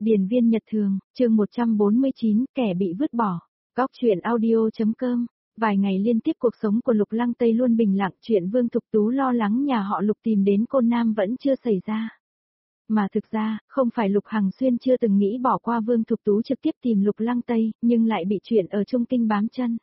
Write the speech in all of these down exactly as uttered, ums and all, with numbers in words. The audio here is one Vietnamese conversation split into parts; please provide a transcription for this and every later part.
Điền viên Nhật Thường, chương một trăm bốn mươi chín, kẻ bị vứt bỏ. Góc truyện audio.com. Vài ngày liên tiếp cuộc sống của Lục Lăng Tây luôn bình lặng, chuyện Vương Thục Tú lo lắng nhà họ Lục tìm đến Côn Nam vẫn chưa xảy ra. Mà thực ra, không phải Lục Hằng Xuyên chưa từng nghĩ bỏ qua Vương Thục Tú trực tiếp tìm Lục Lăng Tây, nhưng lại bị chuyện ở Trung Kinh bám chân.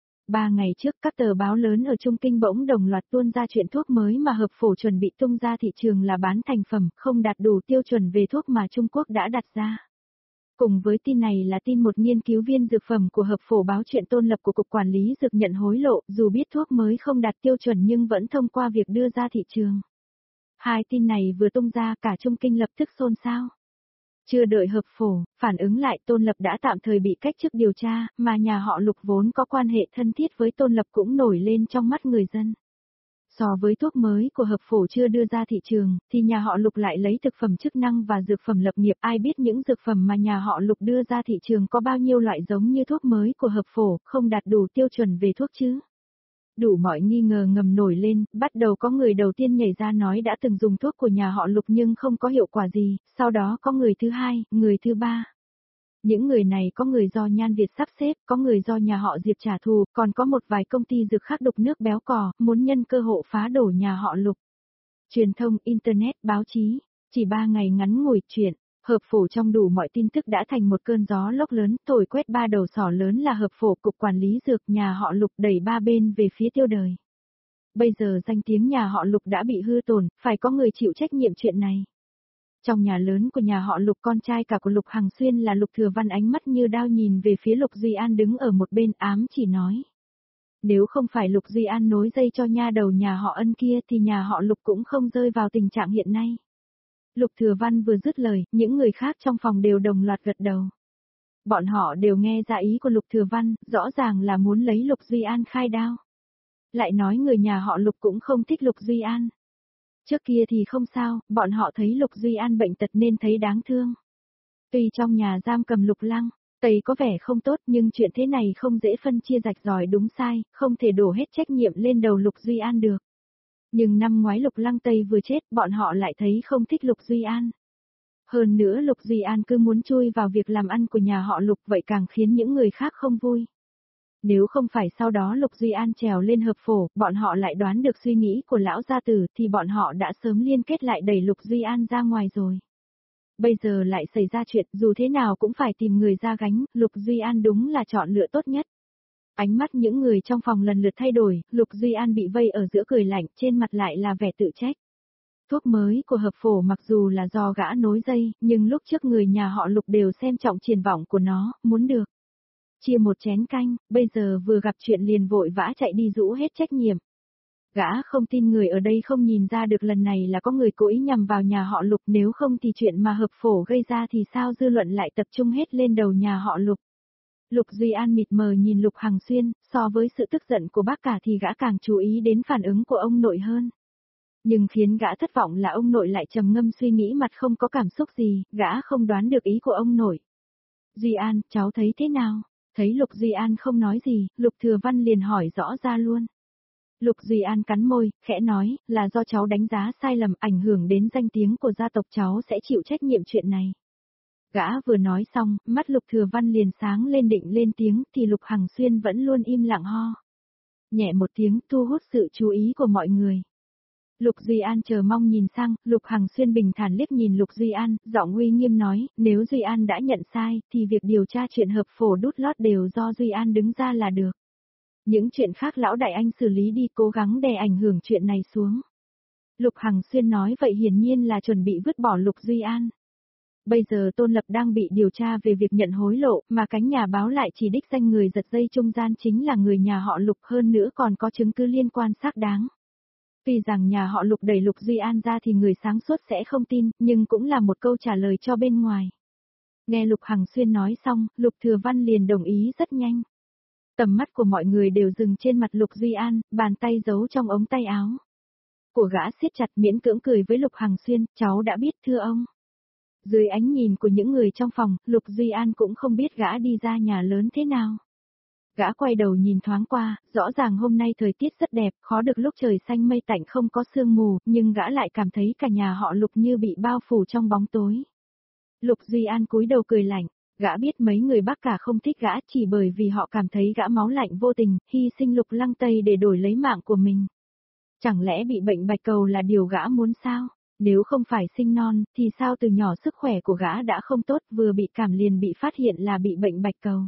Ba ngày trước các tờ báo lớn ở Trung Kinh bỗng đồng loạt tuôn ra chuyện thuốc mới mà hợp phổ chuẩn bị tung ra thị trường là bán thành phẩm, không đạt đủ tiêu chuẩn về thuốc mà Trung Quốc đã đặt ra. Cùng với tin này là tin một nghiên cứu viên dược phẩm của hợp phổ báo chuyện tôn lập của Cục Quản lý Dược nhận hối lộ, dù biết thuốc mới không đạt tiêu chuẩn nhưng vẫn thông qua việc đưa ra thị trường. Hai tin này vừa tung ra cả Trung Kinh lập tức xôn xao. Chưa đợi hợp phổ, phản ứng lại Tôn Lập đã tạm thời bị cách chức điều tra, mà nhà họ Lục vốn có quan hệ thân thiết với Tôn Lập cũng nổi lên trong mắt người dân. So với thuốc mới của hợp phổ chưa đưa ra thị trường, thì nhà họ Lục lại lấy thực phẩm chức năng và dược phẩm lập nghiệp. Ai biết những dược phẩm mà nhà họ Lục đưa ra thị trường có bao nhiêu loại giống như thuốc mới của hợp phổ, không đạt đủ tiêu chuẩn về thuốc chứ. Đủ mọi nghi ngờ ngầm nổi lên, bắt đầu có người đầu tiên nhảy ra nói đã từng dùng thuốc của nhà họ Lục nhưng không có hiệu quả gì, sau đó có người thứ hai, người thứ ba. Những người này có người do Nhan Việt sắp xếp, có người do nhà họ Diệp trả thù, còn có một vài công ty dược khác đục nước béo cò, muốn nhân cơ hội phá đổ nhà họ Lục. Truyền thông, Internet, báo chí, chỉ ba ngày ngắn ngủi chuyện. Hợp phổ trong đủ mọi tin tức đã thành một cơn gió lốc lớn, thổi quét ba đầu sỏ lớn là hợp phổ, Cục Quản lý Dược, nhà họ Lục đẩy ba bên về phía tiêu đời. Bây giờ danh tiếng nhà họ Lục đã bị hư tổn, phải có người chịu trách nhiệm chuyện này. Trong nhà lớn của nhà họ Lục, con trai cả của Lục Hằng Xuyên là Lục Thừa Văn ánh mắt như đao nhìn về phía Lục Duy An đứng ở một bên ám chỉ nói. Nếu không phải Lục Duy An nối dây cho nha đầu nhà họ Ân kia thì nhà họ Lục cũng không rơi vào tình trạng hiện nay. Lục Thừa Văn vừa dứt lời, những người khác trong phòng đều đồng loạt gật đầu. Bọn họ đều nghe ra ý của Lục Thừa Văn, rõ ràng là muốn lấy Lục Duy An khai đao. Lại nói người nhà họ Lục cũng không thích Lục Duy An. Trước kia thì không sao, bọn họ thấy Lục Duy An bệnh tật nên thấy đáng thương. Tuy trong nhà giam cầm Lục Lăng, Tây có vẻ không tốt nhưng chuyện thế này không dễ phân chia rạch ròi đúng sai, không thể đổ hết trách nhiệm lên đầu Lục Duy An được. Nhưng năm ngoái Lục Lăng Tây vừa chết, bọn họ lại thấy không thích Lục Duy An. Hơn nữa Lục Duy An cứ muốn chui vào việc làm ăn của nhà họ Lục, vậy càng khiến những người khác không vui. Nếu không phải sau đó Lục Duy An trèo lên hợp phổ, bọn họ lại đoán được suy nghĩ của lão gia tử thì bọn họ đã sớm liên kết lại đẩy Lục Duy An ra ngoài rồi. Bây giờ lại xảy ra chuyện, dù thế nào cũng phải tìm người ra gánh, Lục Duy An đúng là chọn lựa tốt nhất. Ánh mắt những người trong phòng lần lượt thay đổi, Lục Duy An bị vây ở giữa cười lạnh, trên mặt lại là vẻ tự trách. Thuốc mới của hợp phổ mặc dù là do gã nối dây, nhưng lúc trước người nhà họ Lục đều xem trọng triển vọng của nó, muốn được chia một chén canh, bây giờ vừa gặp chuyện liền vội vã chạy đi rũ hết trách nhiệm. Gã không tin người ở đây không nhìn ra được lần này là có người cố ý nhằm vào nhà họ Lục, nếu không thì chuyện mà hợp phổ gây ra thì sao dư luận lại tập trung hết lên đầu nhà họ Lục. Lục Duy An mịt mờ nhìn Lục Hằng Xuyên, so với sự tức giận của bác cả thì gã càng chú ý đến phản ứng của ông nội hơn. Nhưng khiến gã thất vọng là ông nội lại trầm ngâm suy nghĩ mặt không có cảm xúc gì, gã không đoán được ý của ông nội. Duy An, cháu thấy thế nào? Thấy Lục Duy An không nói gì, Lục Thừa Văn liền hỏi rõ ra luôn. Lục Duy An cắn môi, khẽ nói, là do cháu đánh giá sai lầm, ảnh hưởng đến danh tiếng của gia tộc, cháu sẽ chịu trách nhiệm chuyện này. Gã vừa nói xong, mắt Lục Thừa Văn liền sáng lên định lên tiếng thì Lục Hằng Xuyên vẫn luôn im lặng ho. Nhẹ một tiếng thu hút sự chú ý của mọi người. Lục Duy An chờ mong nhìn sang, Lục Hằng Xuyên bình thản liếc nhìn Lục Duy An, giọng uy nghiêm nói, nếu Duy An đã nhận sai, thì việc điều tra chuyện hợp phổ đút lót đều do Duy An đứng ra là được. Những chuyện khác lão đại anh xử lý đi, cố gắng đè ảnh hưởng chuyện này xuống. Lục Hằng Xuyên nói vậy hiển nhiên là chuẩn bị vứt bỏ Lục Duy An. Bây giờ Tôn Lập đang bị điều tra về việc nhận hối lộ, mà cánh nhà báo lại chỉ đích danh người giật dây trung gian chính là người nhà họ Lục, hơn nữa còn có chứng cứ liên quan xác đáng. Tuy rằng nhà họ Lục đẩy Lục Duy An ra thì người sáng suốt sẽ không tin, nhưng cũng là một câu trả lời cho bên ngoài. Nghe Lục Hằng Xuyên nói xong, Lục Thừa Văn liền đồng ý rất nhanh. Tầm mắt của mọi người đều dừng trên mặt Lục Duy An, bàn tay giấu trong ống tay áo của gã siết chặt, miễn cưỡng cười với Lục Hằng Xuyên, cháu đã biết thưa ông. Dưới ánh nhìn của những người trong phòng, Lục Duy An cũng không biết gã đi ra nhà lớn thế nào. Gã quay đầu nhìn thoáng qua, rõ ràng hôm nay thời tiết rất đẹp, khó được lúc trời xanh mây tạnh không có sương mù, nhưng gã lại cảm thấy cả nhà họ Lục như bị bao phủ trong bóng tối. Lục Duy An cúi đầu cười lạnh, gã biết mấy người Bắc cả không thích gã chỉ bởi vì họ cảm thấy gã máu lạnh vô tình, hy sinh Lục Lăng Tây để đổi lấy mạng của mình. Chẳng lẽ bị bệnh bạch cầu là điều gã muốn sao? Nếu không phải sinh non, thì sao từ nhỏ sức khỏe của gã đã không tốt, vừa bị cảm liền bị phát hiện là bị bệnh bạch cầu.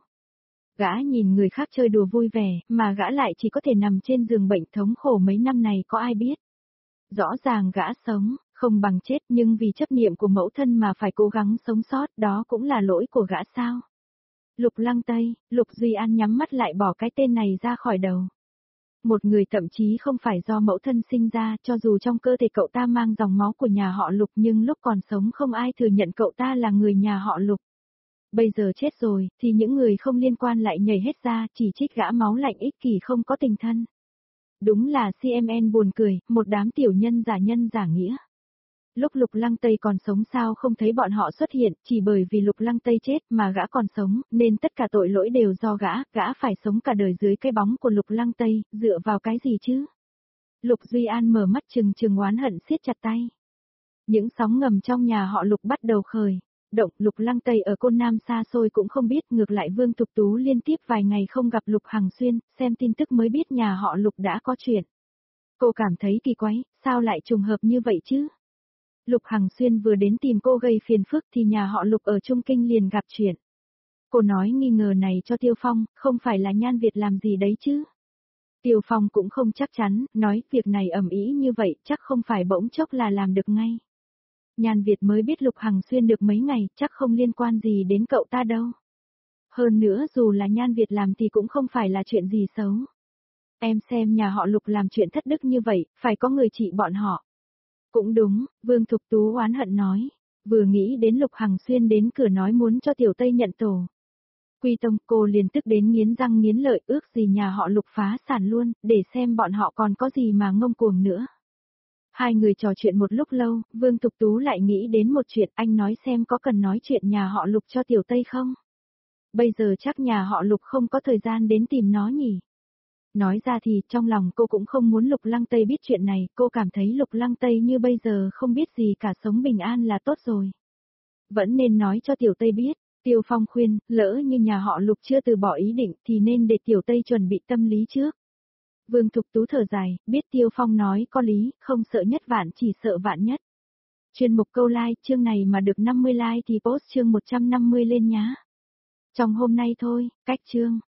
Gã nhìn người khác chơi đùa vui vẻ, mà gã lại chỉ có thể nằm trên giường bệnh thống khổ mấy năm này có ai biết. Rõ ràng gã sống, không bằng chết nhưng vì chấp niệm của mẫu thân mà phải cố gắng sống sót, đó cũng là lỗi của gã sao? Lục Lăng Tây, Lục Duy An nhắm mắt lại bỏ cái tên này ra khỏi đầu. Một người thậm chí không phải do mẫu thân sinh ra, cho dù trong cơ thể cậu ta mang dòng máu của nhà họ Lục nhưng lúc còn sống không ai thừa nhận cậu ta là người nhà họ Lục. Bây giờ chết rồi, thì những người không liên quan lại nhảy hết ra, chỉ trích gã máu lạnh ích kỷ không có tình thân. Đúng là xê em en buồn cười, một đám tiểu nhân giả nhân giả nghĩa. Lúc Lục Lăng Tây còn sống sao không thấy bọn họ xuất hiện, chỉ bởi vì Lục Lăng Tây chết mà gã còn sống, nên tất cả tội lỗi đều do gã, gã phải sống cả đời dưới cái bóng của Lục Lăng Tây, dựa vào cái gì chứ? Lục Duy An mở mắt trừng trừng oán hận siết chặt tay. Những sóng ngầm trong nhà họ Lục bắt đầu khởi. Động, Lục Lăng Tây ở Côn Nam xa xôi cũng không biết, ngược lại Vương Thục Tú liên tiếp vài ngày không gặp Lục Hằng Xuyên, xem tin tức mới biết nhà họ Lục đã có chuyện. Cô cảm thấy kỳ quái, sao lại trùng hợp như vậy chứ? Lục Hằng Xuyên vừa đến tìm cô gây phiền phức thì nhà họ Lục ở Trung Kinh liền gặp chuyện. Cô nói nghi ngờ này cho Tiêu Phong, không phải là Nhan Việt làm gì đấy chứ? Tiêu Phong cũng không chắc chắn, nói việc này ầm ĩ như vậy chắc không phải bỗng chốc là làm được ngay. Nhan Việt mới biết Lục Hằng Xuyên được mấy ngày, chắc không liên quan gì đến cậu ta đâu. Hơn nữa dù là Nhan Việt làm thì cũng không phải là chuyện gì xấu. Em xem nhà họ Lục làm chuyện thất đức như vậy, phải có người trị bọn họ. Cũng đúng, Vương Thục Tú oán hận nói. Vừa nghĩ đến Lục Hằng Xuyên đến cửa nói muốn cho Tiểu Tây nhận tổ. Quy Tông, cô liền tức đến nghiến răng nghiến lợi, ước gì nhà họ Lục phá sản luôn, để xem bọn họ còn có gì mà ngông cuồng nữa. Hai người trò chuyện một lúc lâu, Vương Thục Tú lại nghĩ đến một chuyện, anh nói xem có cần nói chuyện nhà họ Lục cho Tiểu Tây không? Bây giờ chắc nhà họ Lục không có thời gian đến tìm nó nhỉ? Nói ra thì trong lòng cô cũng không muốn Lục Lăng Tây biết chuyện này, cô cảm thấy Lục Lăng Tây như bây giờ không biết gì cả, sống bình an là tốt rồi. Vẫn nên nói cho Tiểu Tây biết. Tiêu Phong khuyên, lỡ như nhà họ Lục chưa từ bỏ ý định thì nên để Tiểu Tây chuẩn bị tâm lý trước. Vương Thục Tú thở dài, biết Tiêu Phong nói có lý, không sợ nhất vạn chỉ sợ vạn nhất. Chuyên mục câu like, chương này mà được năm mươi like thì post chương một trăm năm mươi lên nhá. Trong hôm nay thôi, cách chương.